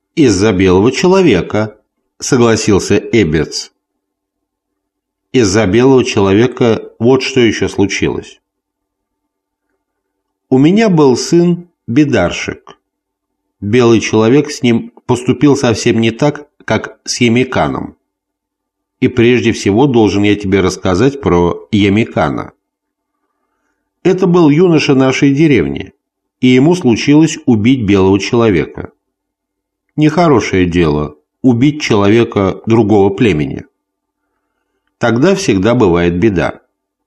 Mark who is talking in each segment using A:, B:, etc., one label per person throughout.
A: «Из-за белого человека», — согласился Эббетс. Из-за белого человека вот что еще случилось. У меня был сын Бедаршек. Белый человек с ним поступил совсем не так, как с Ямиканом. И прежде всего должен я тебе рассказать про Ямикана. Это был юноша нашей деревни, и ему случилось убить белого человека. Нехорошее дело – убить человека другого племени. Тогда всегда бывает беда.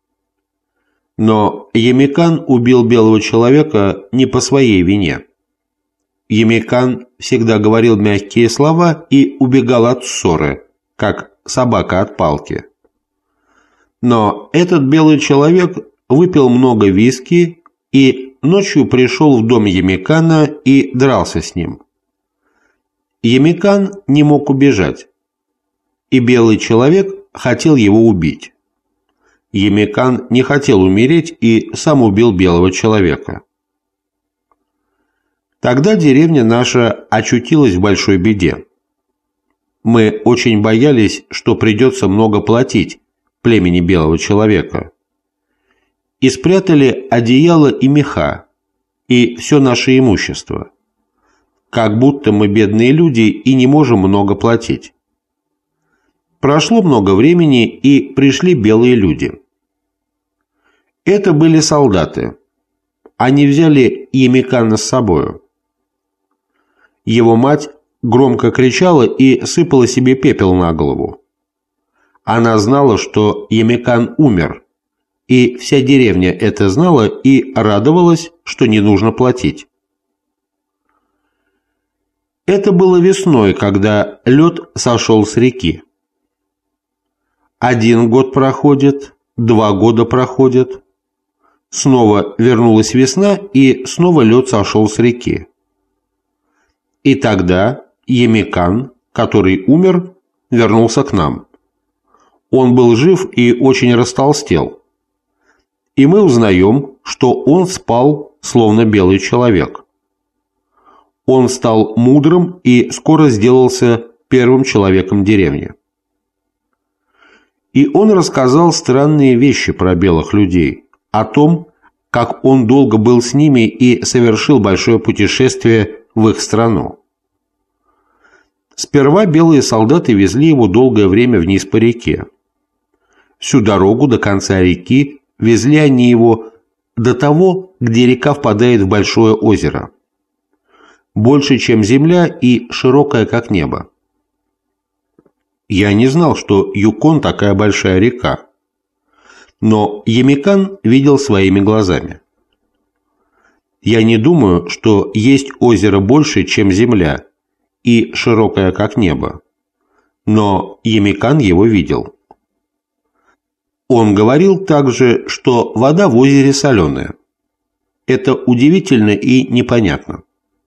A: Но Ямикан убил белого человека не по своей вине. Ямикан всегда говорил мягкие слова и убегал от ссоры, как собака от палки. Но этот белый человек выпил много виски и ночью пришел в дом Ямикана и дрался с ним. Ямикан не мог убежать, и белый человек хотел его убить. Ямикан не хотел умереть и сам убил белого человека. Тогда деревня наша очутилась в большой беде. Мы очень боялись, что придется много платить племени белого человека. И спрятали одеяло и меха, и все наше имущество. Как будто мы бедные люди и не можем много платить. Прошло много времени, и пришли белые люди. Это были солдаты. Они взяли Ямикана с собою. Его мать громко кричала и сыпала себе пепел на голову. Она знала, что Ямикан умер, и вся деревня это знала и радовалась, что не нужно платить. Это было весной, когда лед сошел с реки. 1 год проходит, 2 года проходят. Снова вернулась весна, и снова лед сошел с реки. И тогда Ямикан, который умер, вернулся к нам. Он был жив и очень растолстел. И мы узнаем, что он спал, словно белый человек. Он стал мудрым и скоро сделался первым человеком деревни. И он рассказал странные вещи про белых людей, о том, как он долго был с ними и совершил большое путешествие в их страну. Сперва белые солдаты везли его долгое время вниз по реке. Всю дорогу до конца реки везли они его до того, где река впадает в большое озеро. Больше, чем земля, и широкое, как небо. Я не знал, что Юкон такая большая река. Но Ямикан видел своими глазами. Я не думаю, что есть озеро больше, чем земля, и широкое, как небо. Но Ямикан его видел. Он говорил также, что вода в озере соленая. Это удивительно и непонятно.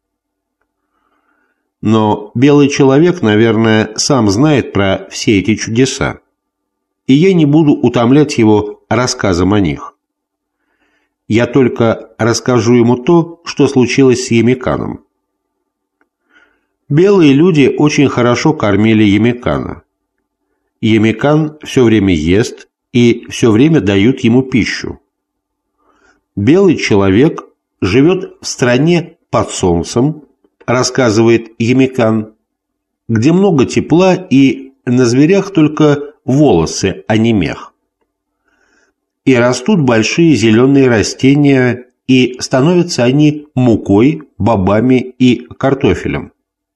A: Но белый человек, наверное, сам знает про все эти чудеса, и я не буду утомлять его рассказом о них. Я только расскажу ему то, что случилось с Ямиканом. Белые люди очень хорошо кормили Ямикана. Ямикан все время ест и все время дают ему пищу. Белый человек живет в стране под солнцем, рассказывает Ямикан, где много тепла и на зверях только волосы, а не мех. И растут большие зеленые растения, и становятся они мукой, бобами и картофелем.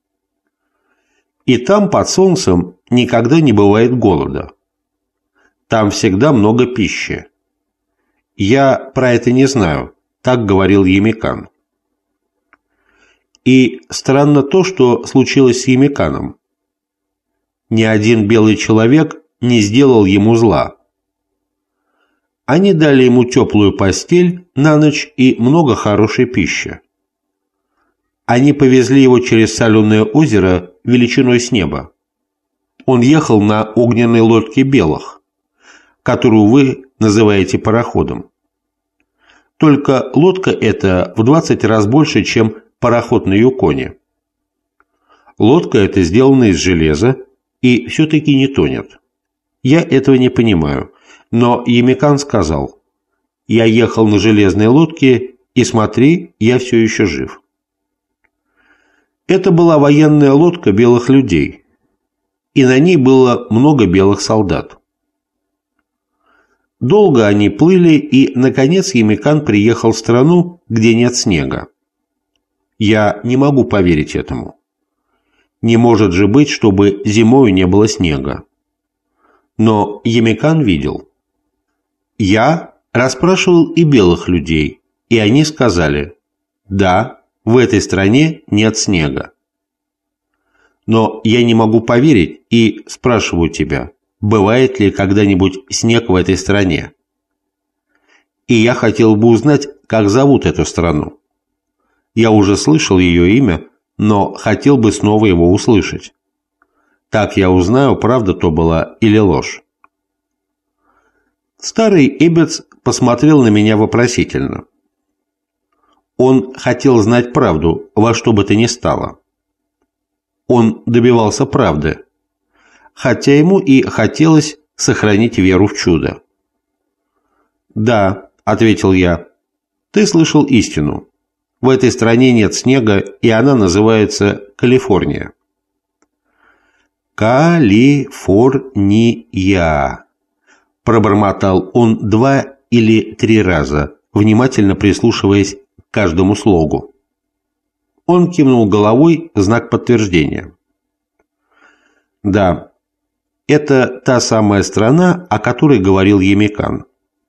A: И там под солнцем никогда не бывает голода. Там всегда много пищи. Я про это не знаю, так говорил Ямикан. И странно то, что случилось с Ямиканом. Ни один белый человек не сделал ему зла. Они дали ему теплую постель на ночь и много хорошей пищи. Они повезли его через соленое озеро величиной с неба. Он ехал на огненной лодке белых, которую вы называете пароходом. Только лодка эта в 20 раз больше, чем пароход на Юконе. Лодка эта сделана из железа и все-таки не тонет. Я этого не понимаю, но Ямикан сказал: «Я ехал на железной лодке, и смотри, я все еще жив». Это была военная лодка белых людей, и на ней было много белых солдат. Долго они плыли, и, наконец, Ямикан приехал в страну, где нет снега. Я не могу поверить этому. Не может же быть, чтобы зимою не было снега. Но Ямикан видел. Я расспрашивал и белых людей, и они сказали: да, в этой стране нет снега. Но я не могу поверить и спрашиваю тебя: бывает ли когда-нибудь снег в этой стране? И я хотел бы узнать, как зовут эту страну. Я уже слышал ее имя, но хотел бы снова его услышать. Так я узнаю, правда то была или ложь. Старый Эббетс посмотрел на меня вопросительно. Он хотел знать правду во что бы то ни стало. Он добивался правды, хотя ему и хотелось сохранить веру в чудо. «Да», — ответил я, — «ты слышал истину. В этой стране нет снега, и она называется Калифорния». «Калифорния», — пробормотал он 2 или 3 раза, внимательно прислушиваясь к каждому слогу. Он кивнул головой в знак подтверждения. «Да, это та самая страна, о которой говорил Ямикан».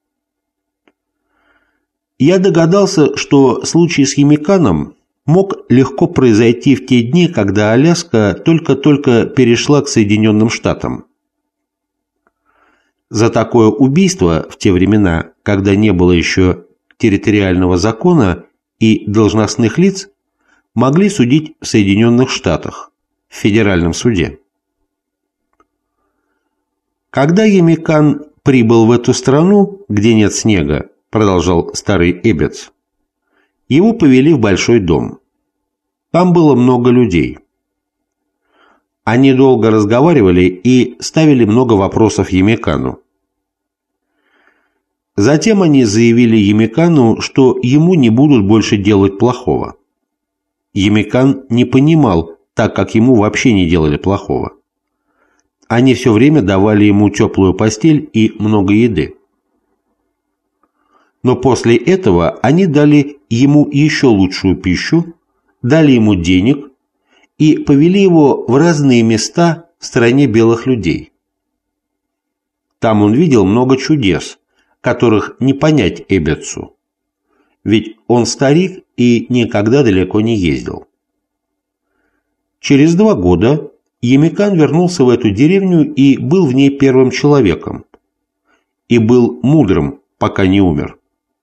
A: Я догадался, что случай с Ямиканом мог легко произойти в те дни, когда Аляска только-только перешла к Соединенным Штатам. За такое убийство в те времена, когда не было еще территориального закона и должностных лиц, могли судить в Соединенных Штатах, в федеральном суде. Когда Ямикан прибыл в эту страну, где нет снега, продолжал старый Эббетс, его повели в большой дом. Там было много людей. Они долго разговаривали и ставили много вопросов Ямикану. Затем они заявили Ямикану, что ему не будут больше делать плохого. Ямикан не понимал, так как ему вообще не делали плохого. Они все время давали ему теплую постель и много еды. Но после этого они дали ему еще лучшую пищу, дали ему денег и повели его в разные места в стране белых людей. Там он видел много чудес, которых не понять Эббетсу, ведь он старик и никогда далеко не ездил. Через 2 года Ямикан вернулся в эту деревню и был в ней первым человеком, и был мудрым, пока не умер.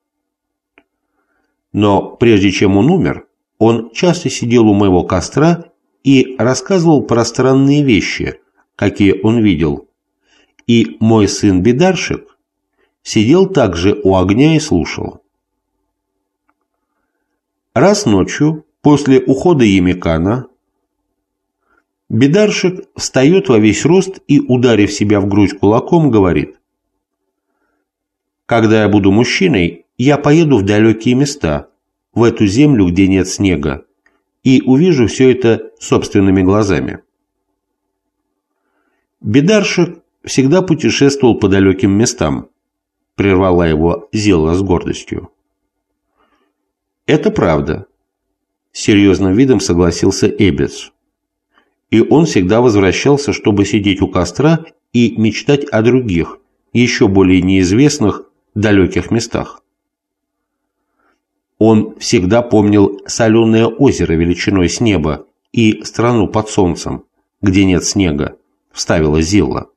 A: Но прежде чем он умер, он часто сидел у моего костра и рассказывал про странные вещи, какие он видел, и мой сын Бедаршик сидел также у огня и слушал. Раз ночью, после ухода Ямикана, Бедаршик встает во весь рост и, ударив себя в грудь кулаком, говорит: «Когда я буду мужчиной, я поеду в далекие места, в эту землю, где нет снега, и увижу все это собственными глазами». Бедаршик всегда путешествовал по далеким местам, прервала его Зилла с гордостью. «Это правда», — с серьезным видом согласился Эббетс. И он всегда возвращался, чтобы сидеть у костра и мечтать о других, еще более неизвестных, далеких местах. Он всегда помнил соленое озеро величиной с неба и страну под солнцем, где нет снега, вставила Зилла.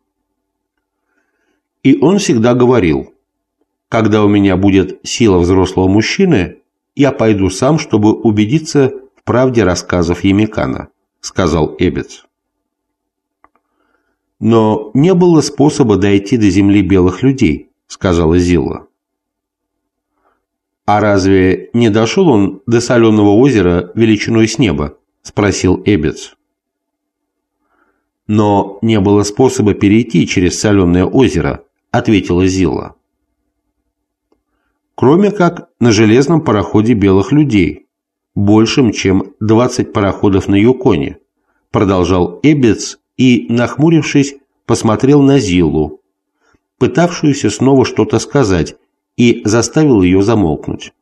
A: И он всегда говорил: «Когда у меня будет сила взрослого мужчины, я пойду сам, чтобы убедиться в правде рассказов Ямикана», — сказал Эббетс. «Но не было способа дойти до земли белых людей», — сказала Зилла. «А разве не дошел он до соленого озера величиной с неба?» — спросил Эббетс. «Но не было способа перейти через соленое озеро», — ответила Зилла. «Кроме как на железном пароходе белых людей, большим, чем 20 пароходов на Юконе», — продолжал Эббетс и, нахмурившись, посмотрел на Зиллу, пытавшуюся снова что-то сказать, и заставил ее замолкнуть.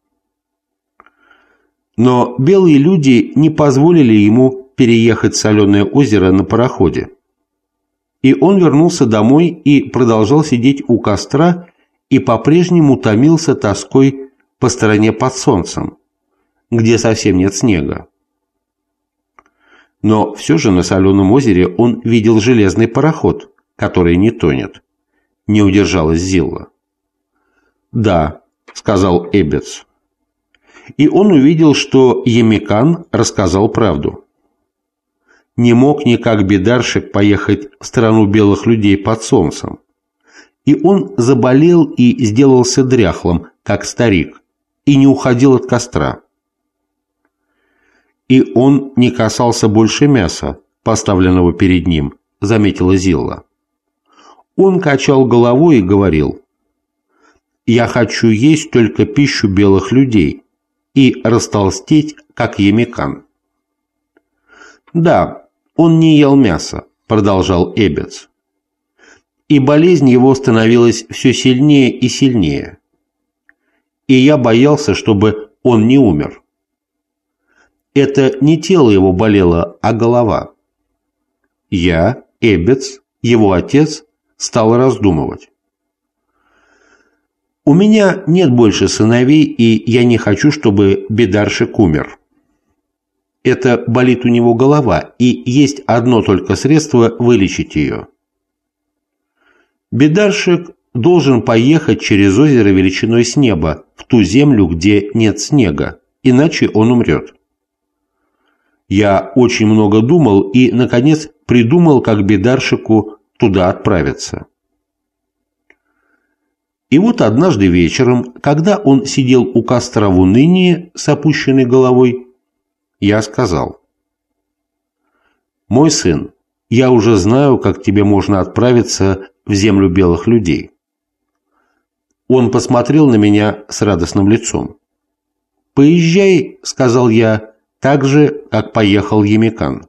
A: Но белые люди не позволили ему переехать соленое озеро на пароходе. И он вернулся домой и продолжал сидеть у костра и по-прежнему томился тоской по стороне под солнцем, где совсем нет снега. Но все же на соленом озере он видел железный пароход, который не тонет. Не удержалась Зилла. «Да», — сказал Эббетс. И он увидел, что Емикан рассказал правду. Не мог никак бедарщик поехать в страну белых людей под солнцем. И он заболел и сделался дряхлым, как старик, и не уходил от костра. И он не касался больше мяса, поставленного перед ним, заметила Зилла. Он качал головой и говорил: «Я хочу есть только пищу белых людей и растолстеть, как Емикан». «Да, он не ел мяса», — продолжал Эббетс. «И болезнь его становилась все сильнее и сильнее. И я боялся, чтобы он не умер. Это не тело его болело, а голова». Я, Эббетс, его отец, стал раздумывать. «У меня нет больше сыновей, и я не хочу, чтобы бедарщик умер. Это болит у него голова, и есть одно только средство вылечить ее. Бедарщик должен поехать через озеро величиной с неба в ту землю, где нет снега, иначе он умрет». Я очень много думал и, наконец, придумал, как бедарщику туда отправиться. И вот однажды вечером, когда он сидел у костра в унынии с опущенной головой, я сказал: «Мой сын, я уже знаю, как тебе можно отправиться в землю белых людей». Он посмотрел на меня с радостным лицом. «Поезжай», — сказал я, — «так же, как поехал Емикан».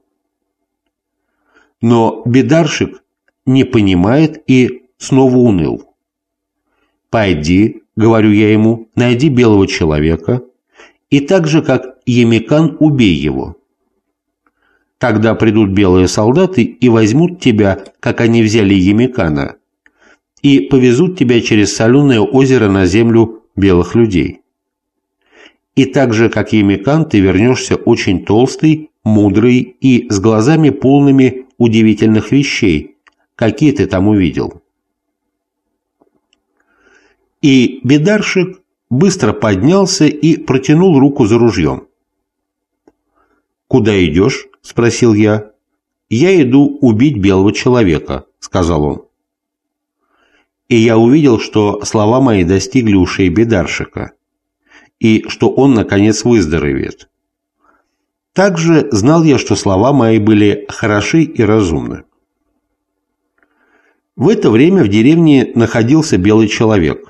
A: Но бедарщик не понимает и снова уныл. «Пойди, — говорю я ему, — найди белого человека, и так же, как Емикан, убей его. Тогда придут белые солдаты и возьмут тебя, как они взяли Емикана, и повезут тебя через соленое озеро на землю белых людей. И так же, как Емикан, ты вернешься очень толстый, мудрый и с глазами полными удивительных вещей, какие ты там увидел». И бедарщик быстро поднялся и протянул руку за ружьем. «Куда идешь?» – спросил я. «Я иду убить белого человека», – сказал он. И я увидел, что слова мои достигли ушей бедарщика, и что он, наконец, выздоровеет. Также знал я, что слова мои были хороши и разумны. В это время в деревне находился белый человек.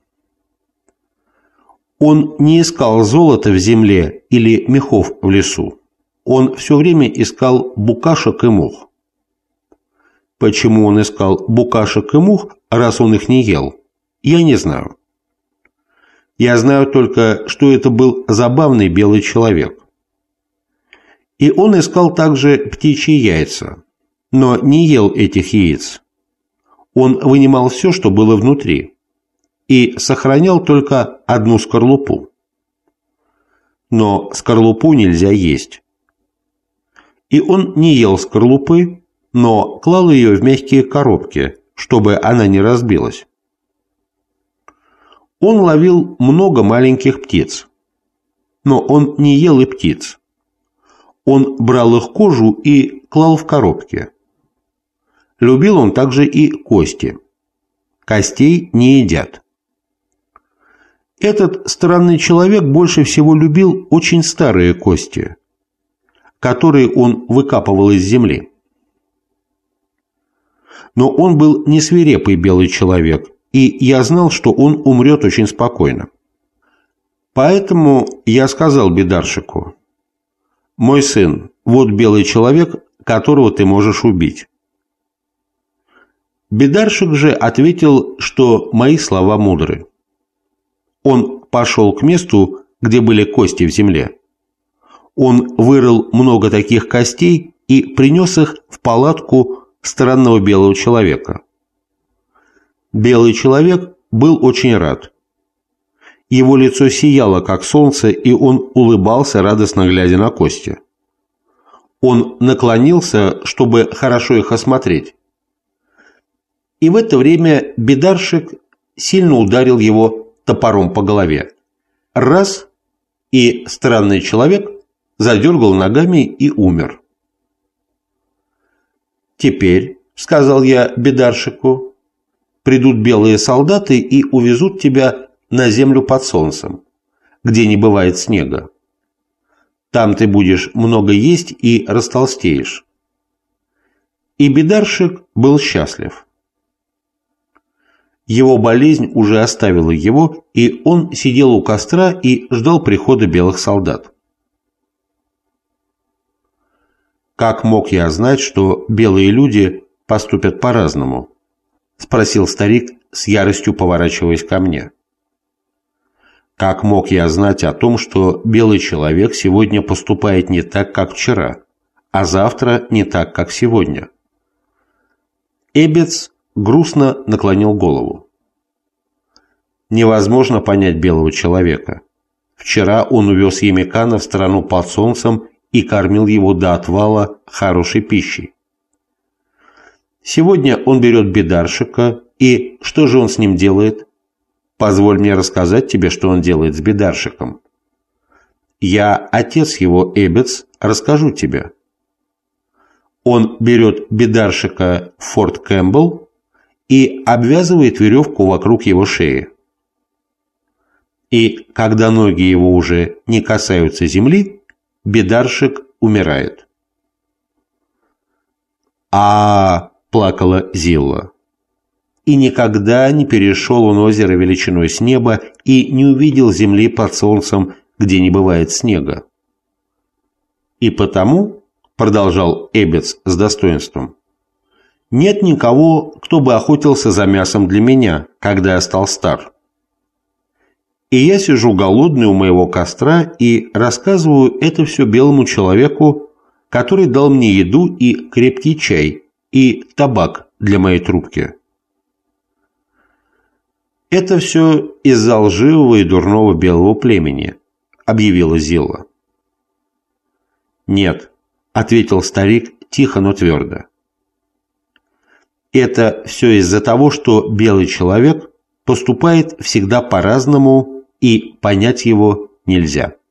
A: Он не искал золота в земле или мехов в лесу. Он все время искал букашек и мух. Почему он искал букашек и мух, раз он их не ел, я не знаю. Я знаю только, что это был забавный белый человек. И он искал также птичьи яйца, но не ел этих яиц. Он вынимал все, что было внутри, и сохранял только одну скорлупу. Но скорлупу нельзя есть. И он не ел скорлупы, но клал ее в мягкие коробки, чтобы она не разбилась. Он ловил много маленьких птиц, но он не ел и птиц. Он брал их кожу и клал в коробки. Любил он также и кости. Костей не едят. Этот странный человек больше всего любил очень старые кости, которые он выкапывал из земли. Но он был не свирепый белый человек, и я знал, что он умрет очень спокойно. Поэтому я сказал бедарщику: «Мой сын, вот белый человек, которого ты можешь убить». Бедарщик же ответил, что мои слова мудры. Он пошел к месту, где были кости в земле. Он вырыл много таких костей и принес их в палатку странного белого человека. Белый человек был очень рад. Его лицо сияло, как солнце, и он улыбался, радостно глядя на кости. Он наклонился, чтобы хорошо их осмотреть. И в это время бедарщик сильно ударил его топором по голове. Раз, и странный человек задергал ногами и умер. «Теперь, — сказал я бедарщику, — придут белые солдаты и увезут тебя на землю под солнцем, где не бывает снега. Там ты будешь много есть и растолстеешь». И бедарщик был счастлив. Его болезнь уже оставила его, и он сидел у костра и ждал прихода белых солдат. «Как мог я знать, что белые люди поступят по-разному?» — спросил старик с яростью, поворачиваясь ко мне. «Как мог я знать о том, что белый человек сегодня поступает не так, как вчера, а завтра не так, как сегодня?» Эббетс грустно наклонил голову. «Невозможно понять белого человека. Вчера он увез Ямикана в страну под солнцем и кормил его до отвала хорошей пищей. Сегодня он берет бедарщика, и что же он с ним делает? Позволь мне рассказать тебе, что он делает с бедарщиком. Я отец его, Эббетс, расскажу тебе. Он берет бедарщика в Форт Кэмпбелл и обвязывает веревку вокруг его шеи. И когда ноги его уже не касаются земли, бедарщик умирает. Плакала Зилла. И никогда не перешел он озеро величиной с неба и не увидел земли под солнцем, где не бывает снега. И потому, продолжал Эббетс с достоинством, нет никого, кто бы охотился за мясом для меня, когда я стал стар. И я сижу голодный у моего костра и рассказываю это все белому человеку, который дал мне еду и крепкий чай, и табак для моей трубки. «Это все из-за лживого и дурного белого племени», — объявила Зилла. «Нет», — ответил старик тихо, но твердо. «Это все из-за того, что белый человек поступает всегда по-разному, и понять его нельзя».